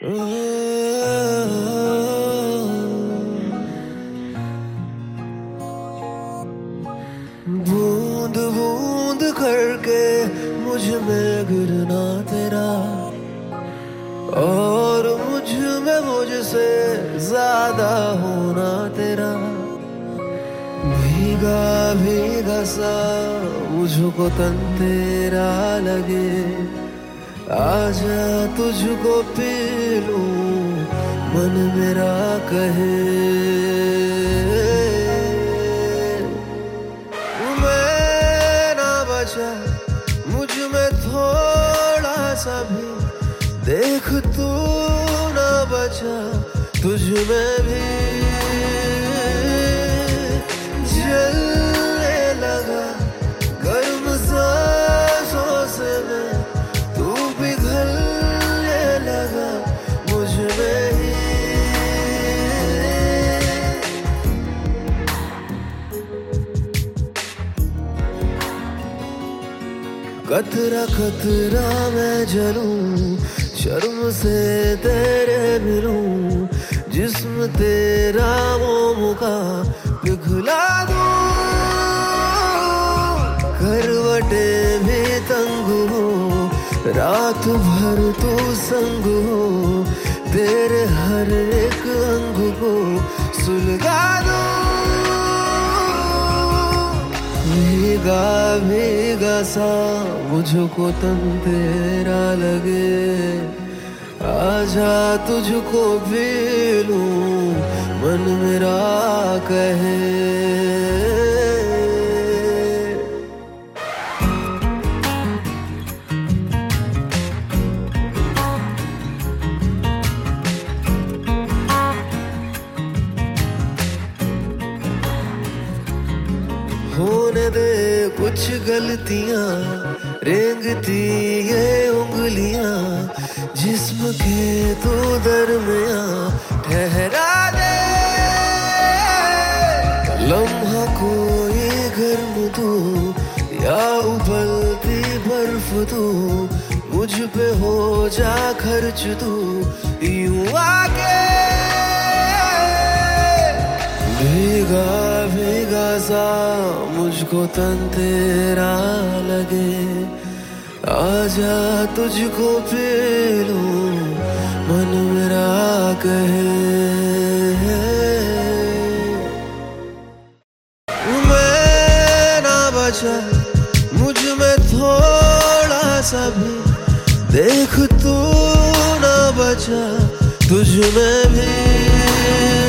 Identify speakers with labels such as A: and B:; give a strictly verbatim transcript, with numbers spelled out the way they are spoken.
A: बूंद बूंद करके मुझ में गिरना तेरा, और मुझ में मुझसे ज्यादा होना तेरा। भीगा भीगा सा मुझको तन तेरा लगे, आजा तुझको पी लूं मन मेरा कहे। मैं ना बचा मुझ में थोड़ा सा भी, देख तू ना बचा तुझ में भी। जलने लगा गर्म सांसों से मैं, तू पिघलने लगा मुझ में ही। कतरा कतरा मैं जलूं, शर्म से तेरे मिलूं, जिस्म तेरा मोम का पिघला दूं। करवटे भी तंग हो, रात भर तू संग हो, तेरे हर एक अंग को सुलगा दूं। भीगा भीगा सा मुझको तन तेरा लगे, आजा तुझको पी लूं मन मेरा कहे। होने दे कुछ गलतियां, रेंगती ये उंगलियां, जिस्म के तू दरमियां ठहरा दे। लम्हा कोई गर्म तू या उबलती बर्फ तू, मुझ पे हो जा खर्च तू यूं आके। भीगा भीगा सा मुझको तन तेरा लगे, आजा तुझको पी लूं मन मेरा कहे। मैं ना बचा मुझ में थोड़ा सा भी, देख तू ना बचा तुझ में भी।